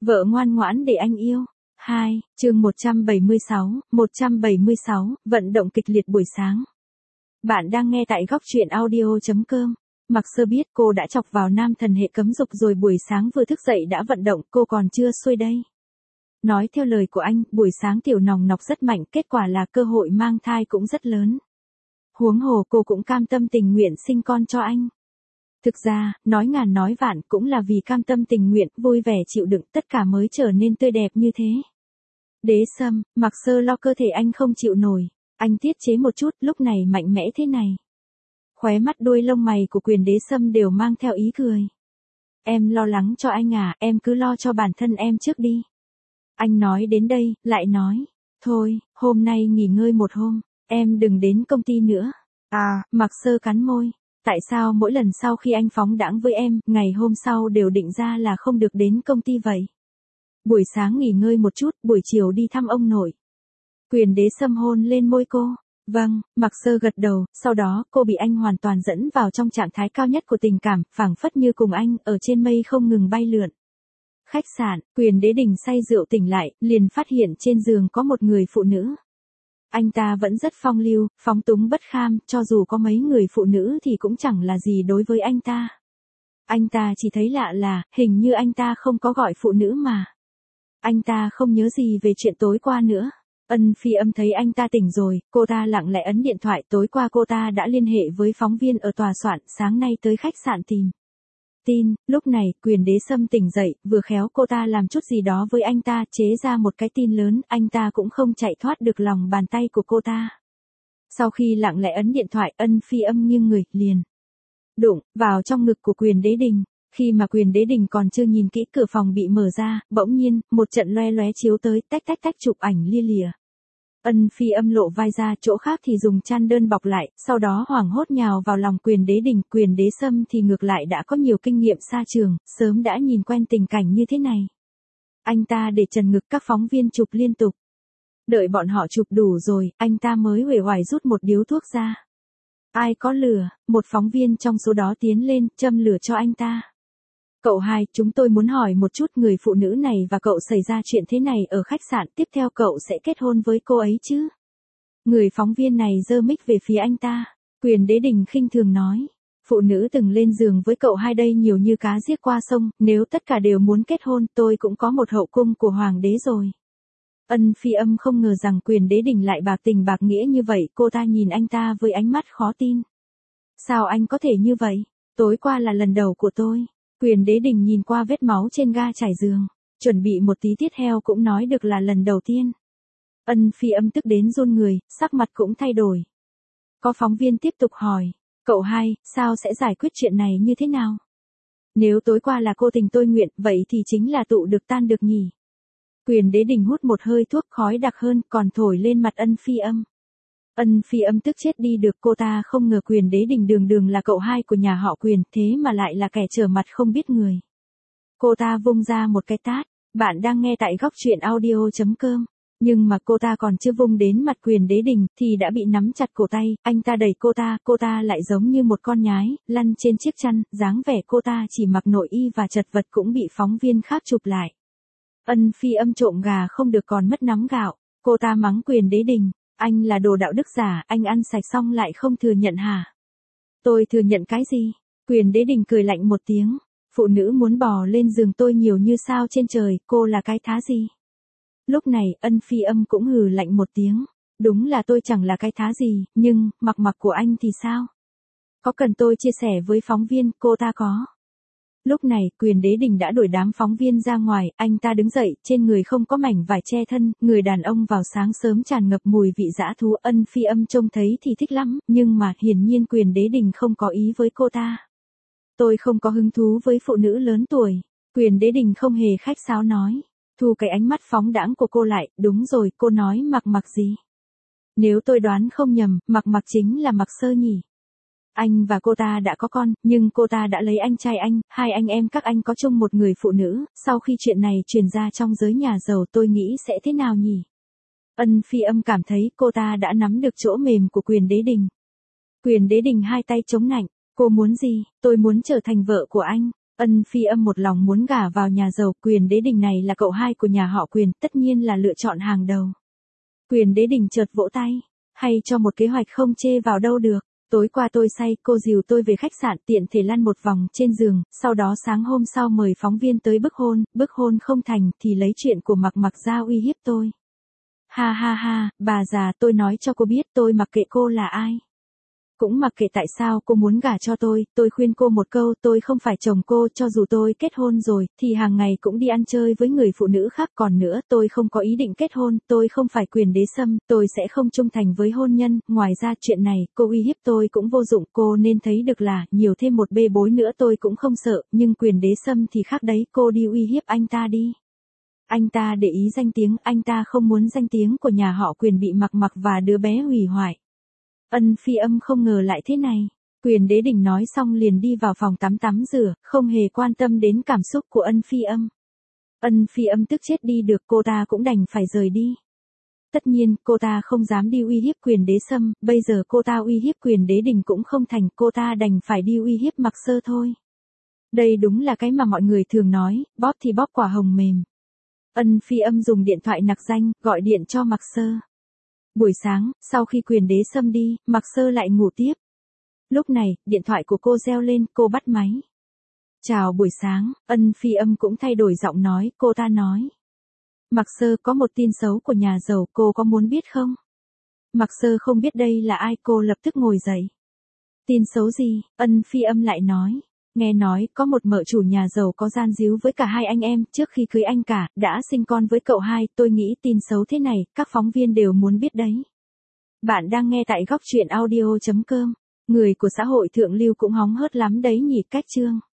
Vợ ngoan ngoãn để anh yêu. 2, chương 176, vận động kịch liệt buổi sáng. Bạn đang nghe tại góc truyện audio.com. Mặc Sơ biết cô đã chọc vào nam thần hệ cấm dục rồi, buổi sáng vừa thức dậy đã vận động, cô còn chưa xuôi đây. Nói theo lời của anh, buổi sáng tiểu nòng nọc rất mạnh, kết quả là cơ hội mang thai cũng rất lớn. Huống hồ cô cũng cam tâm tình nguyện sinh con cho anh. Thực ra, nói ngàn nói vạn cũng là vì cam tâm tình nguyện, vui vẻ chịu đựng tất cả mới trở nên tươi đẹp như thế. Đế Sâm, Mặc Sơ lo cơ thể anh không chịu nổi. Anh tiết chế một chút, lúc này mạnh mẽ thế này. Khóe mắt đuôi lông mày của Quyền Đế Sâm đều mang theo ý cười. Em lo lắng cho anh à, em cứ lo cho bản thân em trước đi. Anh nói đến đây, lại nói. Thôi, hôm nay nghỉ ngơi một hôm, em đừng đến công ty nữa. À, Mặc Sơ cắn môi. Tại sao mỗi lần sau khi anh phóng đãng với em, ngày hôm sau đều định ra là không được đến công ty vậy? Buổi sáng nghỉ ngơi một chút, buổi chiều đi thăm ông nội. Quyền Đế Sâm hôn lên môi cô. Vâng, Mặc Sơ gật đầu, sau đó cô bị anh hoàn toàn dẫn vào trong trạng thái cao nhất của tình cảm, phảng phất như cùng anh, ở trên mây không ngừng bay lượn. Khách sạn, Quyền Đế Đình say rượu tỉnh lại, liền phát hiện trên giường có một người phụ nữ. Anh ta vẫn rất phong lưu, phóng túng bất kham, cho dù có mấy người phụ nữ thì cũng chẳng là gì đối với anh ta. Anh ta chỉ thấy lạ là, hình như anh ta không có gọi phụ nữ mà. Anh ta không nhớ gì về chuyện tối qua nữa. Ân Phi Âm thấy anh ta tỉnh rồi, cô ta lặng lẽ ấn điện thoại, tối qua cô ta đã liên hệ với phóng viên ở tòa soạn, sáng nay tới khách sạn tìm tin. Lúc này, Quyền Đế Sâm tỉnh dậy, vừa khéo cô ta làm chút gì đó với anh ta, chế ra một cái tin lớn, anh ta cũng không chạy thoát được lòng bàn tay của cô ta. Sau khi lặng lẽ ấn điện thoại, Ân Phi Âm nghiêng người, liền đụng vào trong ngực của Quyền Đế Đình. Khi mà Quyền Đế Đình còn chưa nhìn kỹ, cửa phòng bị mở ra, bỗng nhiên, một trận loe loé chiếu tới, tách chụp ảnh lia lịa. Ân Phi Âm lộ vai ra, chỗ khác thì dùng chăn đơn bọc lại, sau đó hoảng hốt nhào vào lòng Quyền Đế Đình. Quyền Đế Sâm thì ngược lại đã có nhiều kinh nghiệm xa trường, sớm đã nhìn quen tình cảnh như thế này. Anh ta để trần ngực các phóng viên chụp liên tục. Đợi bọn họ chụp đủ rồi, anh ta mới uể oải rút một điếu thuốc ra. Ai có lửa, một phóng viên trong số đó tiến lên, châm lửa cho anh ta. Cậu hai, chúng tôi muốn hỏi một chút, người phụ nữ này và cậu xảy ra chuyện thế này ở khách sạn, tiếp theo cậu sẽ kết hôn với cô ấy chứ? Người phóng viên này giơ mic về phía anh ta. Quyền Đế Đình khinh thường nói. Phụ nữ từng lên giường với cậu hai đây nhiều như cá giết qua sông, nếu tất cả đều muốn kết hôn, tôi cũng có một hậu cung của hoàng đế rồi. Ân Phi Âm không ngờ rằng Quyền Đế Đình lại bạc tình bạc nghĩa như vậy, cô ta nhìn anh ta với ánh mắt khó tin. Sao anh có thể như vậy? Tối qua là lần đầu của tôi. Quyền Đế Đình nhìn qua vết máu trên ga trải giường, chuẩn bị một tí tiết heo cũng nói được là lần đầu tiên. Ân Phi Âm tức đến run người, sắc mặt cũng thay đổi. Có phóng viên tiếp tục hỏi, cậu hai, sao sẽ giải quyết chuyện này như thế nào? Nếu tối qua là cô tình tôi nguyện, vậy thì chính là tụ được tan được nhỉ? Quyền Đế Đình hút một hơi thuốc, khói đặc hơn, còn thổi lên mặt Ân Phi Âm. Ân Phi Âm tức chết đi được, cô ta không ngờ Quyền Đế Đình đường đường là cậu hai của nhà họ Quyền, thế mà lại là kẻ trở mặt không biết người. Cô ta vung ra một cái tát. Bạn đang nghe tại góc truyện audio.com. Nhưng mà cô ta còn chưa vung đến mặt Quyền Đế Đình thì đã bị nắm chặt cổ tay, anh ta đẩy cô ta lại giống như một con nhái, lăn trên chiếc chăn, dáng vẻ cô ta chỉ mặc nội y và chật vật cũng bị phóng viên khác chụp lại. Ân Phi Âm trộm gà không được còn mất nắm gạo, cô ta mắng Quyền Đế Đình. Anh là đồ đạo đức giả, anh ăn sạch xong lại không thừa nhận hả? Tôi thừa nhận cái gì? Quyền Đế Đình cười lạnh một tiếng. Phụ nữ muốn bò lên giường tôi nhiều như sao trên trời, cô là cái thá gì? Lúc này, Ân Phi Âm cũng hừ lạnh một tiếng. Đúng là tôi chẳng là cái thá gì, nhưng, mặc của anh thì sao? Có cần tôi chia sẻ với phóng viên, cô ta có. Lúc này, Quyền Đế Đình đã đuổi đám phóng viên ra ngoài, anh ta đứng dậy, trên người không có mảnh vải che thân, người đàn ông vào sáng sớm tràn ngập mùi vị dã thú. Ân Phi Âm trông thấy thì thích lắm, nhưng mà hiển nhiên Quyền Đế Đình không có ý với cô ta. Tôi không có hứng thú với phụ nữ lớn tuổi. Quyền Đế Đình không hề khách sáo nói. Thu cái ánh mắt phóng đãng của cô lại, đúng rồi, cô nói Mặc gì? Nếu tôi đoán không nhầm, Mặc chính là Mặc Sơ nhỉ? Anh và cô ta đã có con, nhưng cô ta đã lấy anh trai anh, hai anh em các anh có chung một người phụ nữ, sau khi chuyện này truyền ra trong giới nhà giàu tôi nghĩ sẽ thế nào nhỉ? Ân Phi Âm cảm thấy cô ta đã nắm được chỗ mềm của Quyền Đế Đình. Quyền Đế Đình hai tay chống nạnh, cô muốn gì? Tôi muốn trở thành vợ của anh. Ân Phi Âm một lòng muốn gả vào nhà giàu, Quyền Đế Đình này là cậu hai của nhà họ Quyền, tất nhiên là lựa chọn hàng đầu. Quyền Đế Đình chợt vỗ tay, hay cho một kế hoạch không chê vào đâu được. Tối qua tôi say, cô dìu tôi về khách sạn, tiện thể lăn một vòng trên giường, sau đó sáng hôm sau mời phóng viên tới bức hôn không thành thì lấy chuyện của Mặc Mặc ra uy hiếp tôi. Ha ha ha, bà già, tôi nói cho cô biết tôi mặc kệ cô là ai. Cũng mặc kệ tại sao cô muốn gả cho tôi khuyên cô một câu, tôi không phải chồng cô, cho dù tôi kết hôn rồi, thì hàng ngày cũng đi ăn chơi với người phụ nữ khác, còn nữa, tôi không có ý định kết hôn, tôi không phải Quyền Đế Sâm, tôi sẽ không trung thành với hôn nhân, ngoài ra chuyện này, cô uy hiếp tôi cũng vô dụng, cô nên thấy được là, nhiều thêm một bê bối nữa tôi cũng không sợ, nhưng Quyền Đế Sâm thì khác đấy, cô đi uy hiếp anh ta đi. Anh ta để ý danh tiếng, anh ta không muốn danh tiếng của nhà họ Quyền bị Mặc Mặc và đứa bé hủy hoại. Ân Phi Âm không ngờ lại thế này. Quyền Đế Đình nói xong liền đi vào phòng tắm rửa, không hề quan tâm đến cảm xúc của Ân Phi Âm. Ân Phi Âm tức chết đi được, cô ta cũng đành phải rời đi. Tất nhiên, cô ta không dám đi uy hiếp Quyền Đế Sâm, bây giờ cô ta uy hiếp Quyền Đế Đình cũng không thành, cô ta đành phải đi uy hiếp Mặc Sơ thôi. Đây đúng là cái mà mọi người thường nói, bóp thì bóp quả hồng mềm. Ân Phi Âm dùng điện thoại nặc danh, gọi điện cho Mặc Sơ. Buổi sáng, sau khi Quyền Đế Sâm đi, Mặc Sơ lại ngủ tiếp. Lúc này, điện thoại của cô reo lên, cô bắt máy. Chào buổi sáng, Ân Phi Âm cũng thay đổi giọng nói, cô ta nói. Mặc Sơ, có một tin xấu của nhà giàu, cô có muốn biết không? Mặc Sơ không biết đây là ai, cô lập tức ngồi dậy. Tin xấu gì? Ân Phi Âm lại nói. Nghe nói, có một mợ chủ nhà giàu có gian díu với cả hai anh em, trước khi cưới anh cả, đã sinh con với cậu hai, tôi nghĩ tin xấu thế này, các phóng viên đều muốn biết đấy. Bạn đang nghe tại góc truyện audio.com, người của xã hội thượng lưu cũng hóng hớt lắm đấy nhỉ, Cách Chương.